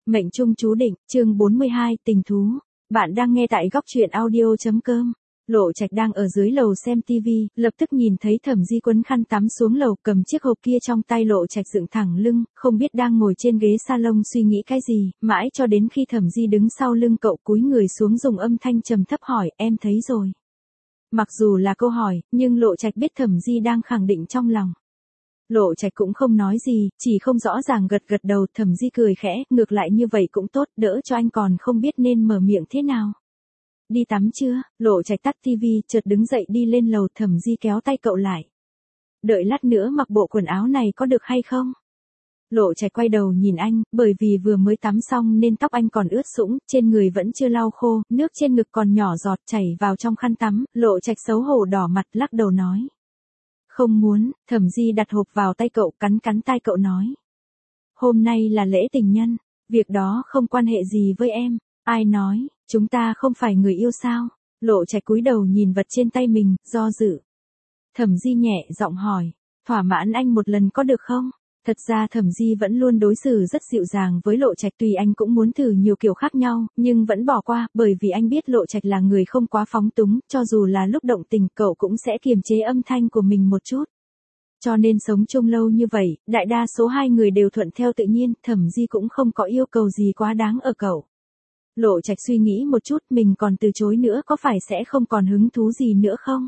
Mệnh trung chú định, chương 42, tình thú. Bạn đang nghe tại góc truyện audio.com. Lộ Trạch đang ở dưới lầu xem tivi, lập tức nhìn thấy Thẩm Di quấn khăn tắm xuống lầu, cầm chiếc hộp kia trong tay. Lộ Trạch dựng thẳng lưng, không biết đang ngồi trên ghế salon suy nghĩ cái gì, mãi cho đến khi Thẩm Di đứng sau lưng cậu cúi người xuống dùng âm thanh trầm thấp hỏi, em thấy rồi. Mặc dù là câu hỏi, nhưng Lộ Trạch biết Thẩm Di đang khẳng định trong lòng. Lộ Trạch cũng không nói gì, chỉ không rõ ràng gật gật đầu. Thẩm Di cười khẽ, ngược lại như vậy cũng tốt, đỡ cho anh còn không biết nên mở miệng thế nào. Đi tắm chưa? Lộ Trạch tắt tivi, chợt đứng dậy đi lên lầu. Thẩm Di kéo tay cậu lại. Đợi lát nữa mặc bộ quần áo này có được hay không? Lộ Trạch quay đầu nhìn anh, bởi vì vừa mới tắm xong nên tóc anh còn ướt sũng, trên người vẫn chưa lau khô, nước trên ngực còn nhỏ giọt chảy vào trong khăn tắm. Lộ Trạch xấu hổ đỏ mặt lắc đầu nói. Không muốn. Thẩm Di đặt hộp vào tay cậu, cắn tai cậu nói. Hôm nay là lễ tình nhân, việc đó không quan hệ gì với em. Ai nói, chúng ta không phải người yêu sao? Lộ Trạch cúi đầu nhìn vật trên tay mình, do dự. Thẩm Di nhẹ giọng hỏi, thỏa mãn anh một lần có được không? Thật ra Thẩm Di vẫn luôn đối xử rất dịu dàng với Lộ Trạch, tùy anh cũng muốn thử nhiều kiểu khác nhau, nhưng vẫn bỏ qua, bởi vì anh biết Lộ Trạch là người không quá phóng túng, cho dù là lúc động tình cậu cũng sẽ kiềm chế âm thanh của mình một chút. Cho nên sống chung lâu như vậy, đại đa số hai người đều thuận theo tự nhiên, Thẩm Di cũng không có yêu cầu gì quá đáng ở cậu. Lộ Trạch suy nghĩ một chút, mình còn từ chối nữa có phải sẽ không còn hứng thú gì nữa không?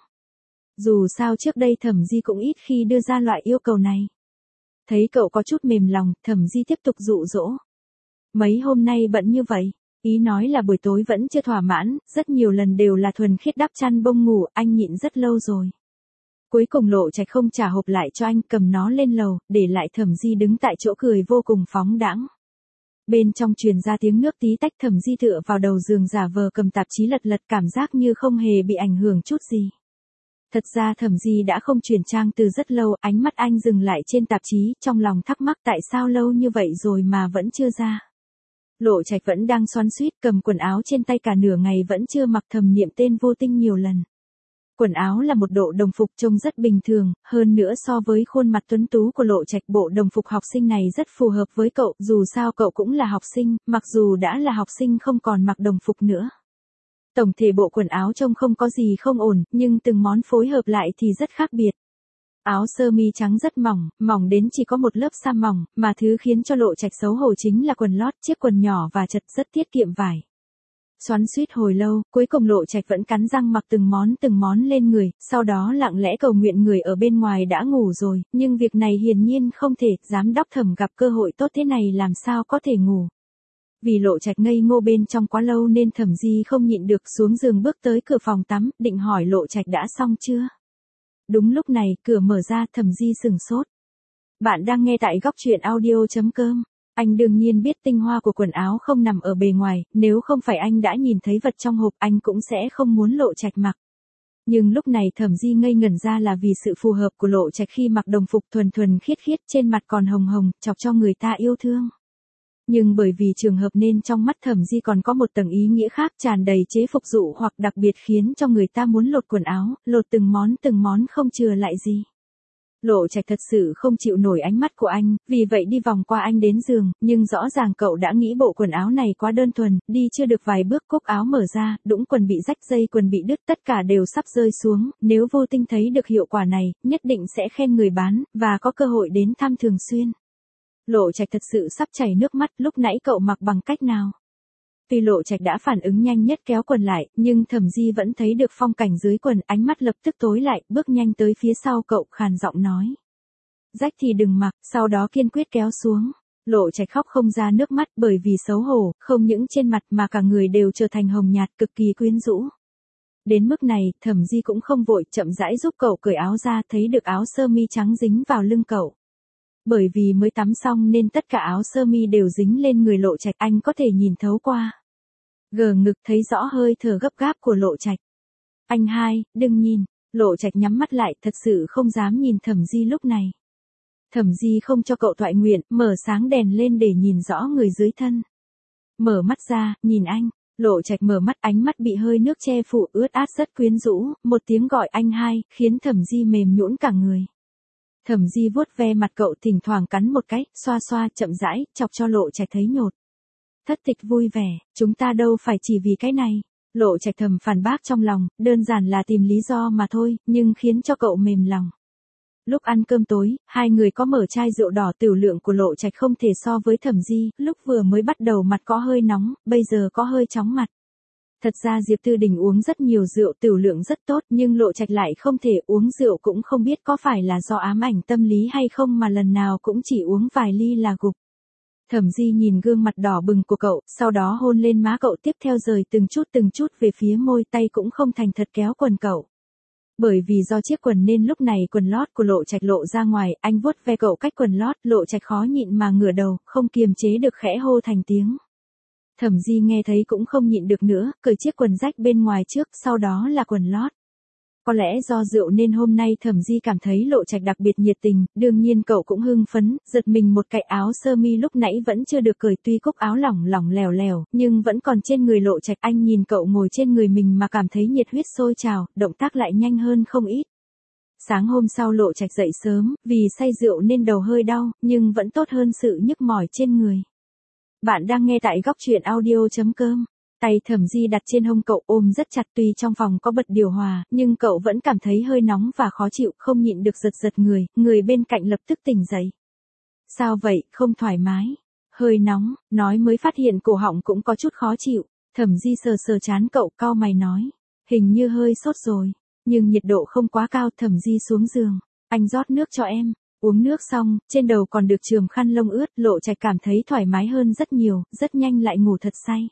Dù sao trước đây Thẩm Di cũng ít khi đưa ra loại yêu cầu này. Thấy cậu có chút mềm lòng, Thẩm Di tiếp tục dụ dỗ. Mấy hôm nay bận như vậy, ý nói là buổi tối vẫn chưa thỏa mãn, rất nhiều lần đều là thuần khiết đắp chăn bông ngủ, anh nhịn rất lâu rồi. Cuối cùng Lộ Trạch không trả hộp lại cho anh, cầm nó lên lầu, để lại Thẩm Di đứng tại chỗ cười vô cùng phóng đãng. Bên trong truyền ra tiếng nước tí tách. Thẩm Di tựa vào đầu giường giả vờ cầm tạp chí lật lật, cảm giác như không hề bị ảnh hưởng chút gì. Thật ra Thẩm Di đã không chuyển trang từ rất lâu, ánh mắt anh dừng lại trên tạp chí, trong lòng thắc mắc tại sao lâu như vậy rồi mà vẫn chưa ra. Lộ Trạch vẫn đang xoắn xuýt, cầm quần áo trên tay cả nửa ngày vẫn chưa mặc, thầm niệm tên Vô Tinh nhiều lần. Quần áo là một bộ đồng phục trông rất bình thường, hơn nữa so với khuôn mặt tuấn tú của Lộ Trạch, bộ đồng phục học sinh này rất phù hợp với cậu, dù sao cậu cũng là học sinh, mặc dù đã là học sinh không còn mặc đồng phục nữa. Tổng thể bộ quần áo trông không có gì không ổn, nhưng từng món phối hợp lại thì rất khác biệt. Áo sơ mi trắng rất mỏng, mỏng đến chỉ có một lớp sa mỏng, mà thứ khiến cho Lộ Trạch xấu hổ chính là quần lót, chiếc quần nhỏ và chật rất tiết kiệm vải. Xoắn xuýt hồi lâu, cuối cùng Lộ Trạch vẫn cắn răng mặc từng món lên người, sau đó lặng lẽ cầu nguyện người ở bên ngoài đã ngủ rồi, nhưng việc này hiển nhiên không thể, giám đốc Thẩm gặp cơ hội tốt thế này làm sao có thể ngủ. Vì Lộ Trạch ngây ngô bên trong quá lâu nên Thẩm Di không nhịn được xuống giường bước tới cửa phòng tắm, định hỏi Lộ Trạch đã xong chưa. Đúng lúc này, cửa mở ra, Thẩm Di sửng sốt. Bạn đang nghe tại góc truyện audio.com. Anh đương nhiên biết tinh hoa của quần áo không nằm ở bề ngoài, nếu không phải anh đã nhìn thấy vật trong hộp anh cũng sẽ không muốn Lộ Trạch mặc. Nhưng lúc này Thẩm Di ngây ngẩn ra là vì sự phù hợp của Lộ Trạch khi mặc đồng phục thuần khiết trên mặt còn hồng hồng, chọc cho người ta yêu thương. Nhưng bởi vì trường hợp nên trong mắt Thẩm Di còn có một tầng ý nghĩa khác, tràn đầy chế phục dụ hoặc đặc biệt khiến cho người ta muốn lột quần áo, lột từng món không chừa lại gì. Lộ Trạch thật sự không chịu nổi ánh mắt của anh, vì vậy đi vòng qua anh đến giường, nhưng rõ ràng cậu đã nghĩ bộ quần áo này quá đơn thuần, đi chưa được vài bước cúc áo mở ra, đũng quần bị rách, dây quần bị đứt, tất cả đều sắp rơi xuống, nếu Vô Tinh thấy được hiệu quả này, nhất định sẽ khen người bán, và có cơ hội đến thăm thường xuyên. Lộ Trạch thật sự sắp chảy nước mắt, lúc nãy cậu mặc bằng cách nào? Tuy Lộ Trạch đã phản ứng nhanh nhất kéo quần lại, nhưng Thẩm Di vẫn thấy được phong cảnh dưới quần, ánh mắt lập tức tối lại, bước nhanh tới phía sau cậu, khàn giọng nói. Rách thì đừng mặc, sau đó kiên quyết kéo xuống. Lộ Trạch khóc không ra nước mắt bởi vì xấu hổ, không những trên mặt mà cả người đều trở thành hồng nhạt, cực kỳ quyến rũ. Đến mức này, Thẩm Di cũng không vội, chậm rãi giúp cậu cởi áo ra, thấy được áo sơ mi trắng dính vào lưng cậu. Bởi vì mới tắm xong nên tất cả áo sơ mi đều dính lên người Lộ Trạch, anh có thể nhìn thấu qua. Gờ ngực thấy rõ hơi thở gấp gáp của Lộ Trạch. Anh hai, đừng nhìn. Lộ Trạch nhắm mắt lại, thật sự không dám nhìn Thẩm Di lúc này. Thẩm Di không cho cậu thoại nguyện, mở sáng đèn lên để nhìn rõ người dưới thân. Mở mắt ra, nhìn anh. Lộ Trạch mở mắt, ánh mắt bị hơi nước che phủ, ướt át rất quyến rũ, một tiếng gọi anh hai, khiến Thẩm Di mềm nhũn cả người. Thẩm Di vuốt ve mặt cậu, thỉnh thoảng cắn một cái, xoa xoa, chậm rãi, chọc cho Lộ Trạch thấy nhột. Thất tịch vui vẻ, chúng ta đâu phải chỉ vì cái này. Lộ Trạch thầm phản bác trong lòng, đơn giản là tìm lý do mà thôi, nhưng khiến cho cậu mềm lòng. Lúc ăn cơm tối, hai người có mở chai rượu đỏ, tiểu lượng của Lộ Trạch không thể so với Thẩm Di, lúc vừa mới bắt đầu mặt có hơi nóng, bây giờ có hơi chóng mặt. Thật ra Diệp Tư Đình uống rất nhiều rượu, tiểu lượng rất tốt, nhưng Lộ Trạch lại không thể uống rượu, cũng không biết có phải là do ám ảnh tâm lý hay không mà lần nào cũng chỉ uống vài ly là gục. Thẩm Di nhìn gương mặt đỏ bừng của cậu, sau đó hôn lên má cậu, tiếp theo rời từng chút về phía môi, tay cũng không thành thật kéo quần cậu. Bởi vì do chiếc quần nên lúc này quần lót của Lộ Trạch lộ ra ngoài, anh vuốt ve cậu cách quần lót, Lộ Trạch khó nhịn mà ngửa đầu, không kiềm chế được khẽ hô thành tiếng. Thẩm Di nghe thấy cũng không nhịn được nữa, cởi chiếc quần rách bên ngoài trước, sau đó là quần lót. Có lẽ do rượu nên hôm nay Thẩm Di cảm thấy Lộ Trạch đặc biệt nhiệt tình, đương nhiên cậu cũng hưng phấn, giật mình một cái áo sơ mi lúc nãy vẫn chưa được cởi, tuy cúc áo lỏng lỏng lẻo lẻo, nhưng vẫn còn trên người Lộ Trạch. Anh nhìn cậu ngồi trên người mình mà cảm thấy nhiệt huyết sôi trào, động tác lại nhanh hơn không ít. Sáng hôm sau Lộ Trạch dậy sớm, vì say rượu nên đầu hơi đau, nhưng vẫn tốt hơn sự nhức mỏi trên người. Bạn đang nghe tại góc truyện audio.com. Tay Thẩm Di đặt trên hông cậu, ôm rất chặt, tuy trong phòng có bật điều hòa, nhưng cậu vẫn cảm thấy hơi nóng và khó chịu, không nhịn được giật người bên cạnh lập tức tỉnh dậy. Sao vậy, không thoải mái? Hơi nóng, nói mới phát hiện cổ họng cũng có chút khó chịu. Thẩm Di sờ trán cậu, cau mày nói. Hình như hơi sốt rồi, nhưng nhiệt độ không quá cao. Thẩm Di xuống giường. Anh rót nước cho em. Uống nước xong, trên đầu còn được chườm khăn lông ướt, Lộ Trạch cảm thấy thoải mái hơn rất nhiều, rất nhanh lại ngủ thật say.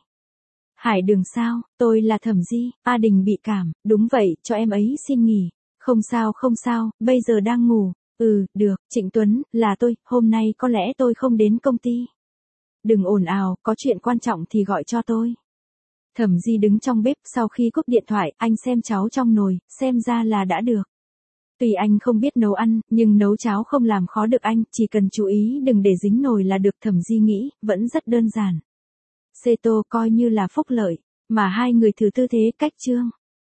Hải Đường sao, tôi là Thẩm Di, A Đình bị cảm, đúng vậy, cho em ấy xin nghỉ. Không sao, bây giờ đang ngủ. Được, Trịnh Tuấn, là tôi, hôm nay có lẽ tôi không đến công ty. Đừng ồn ào, có chuyện quan trọng thì gọi cho tôi. Thẩm Di đứng trong bếp, sau khi cúp điện thoại, anh xem cháo trong nồi, xem ra là đã được. Tuy anh không biết nấu ăn, nhưng nấu cháo không làm khó được anh, chỉ cần chú ý đừng để dính nồi là được. Thẩm Di nghĩ, vẫn rất đơn giản. Xê tô coi như là phúc lợi, mà hai người thử tư thế cách chương.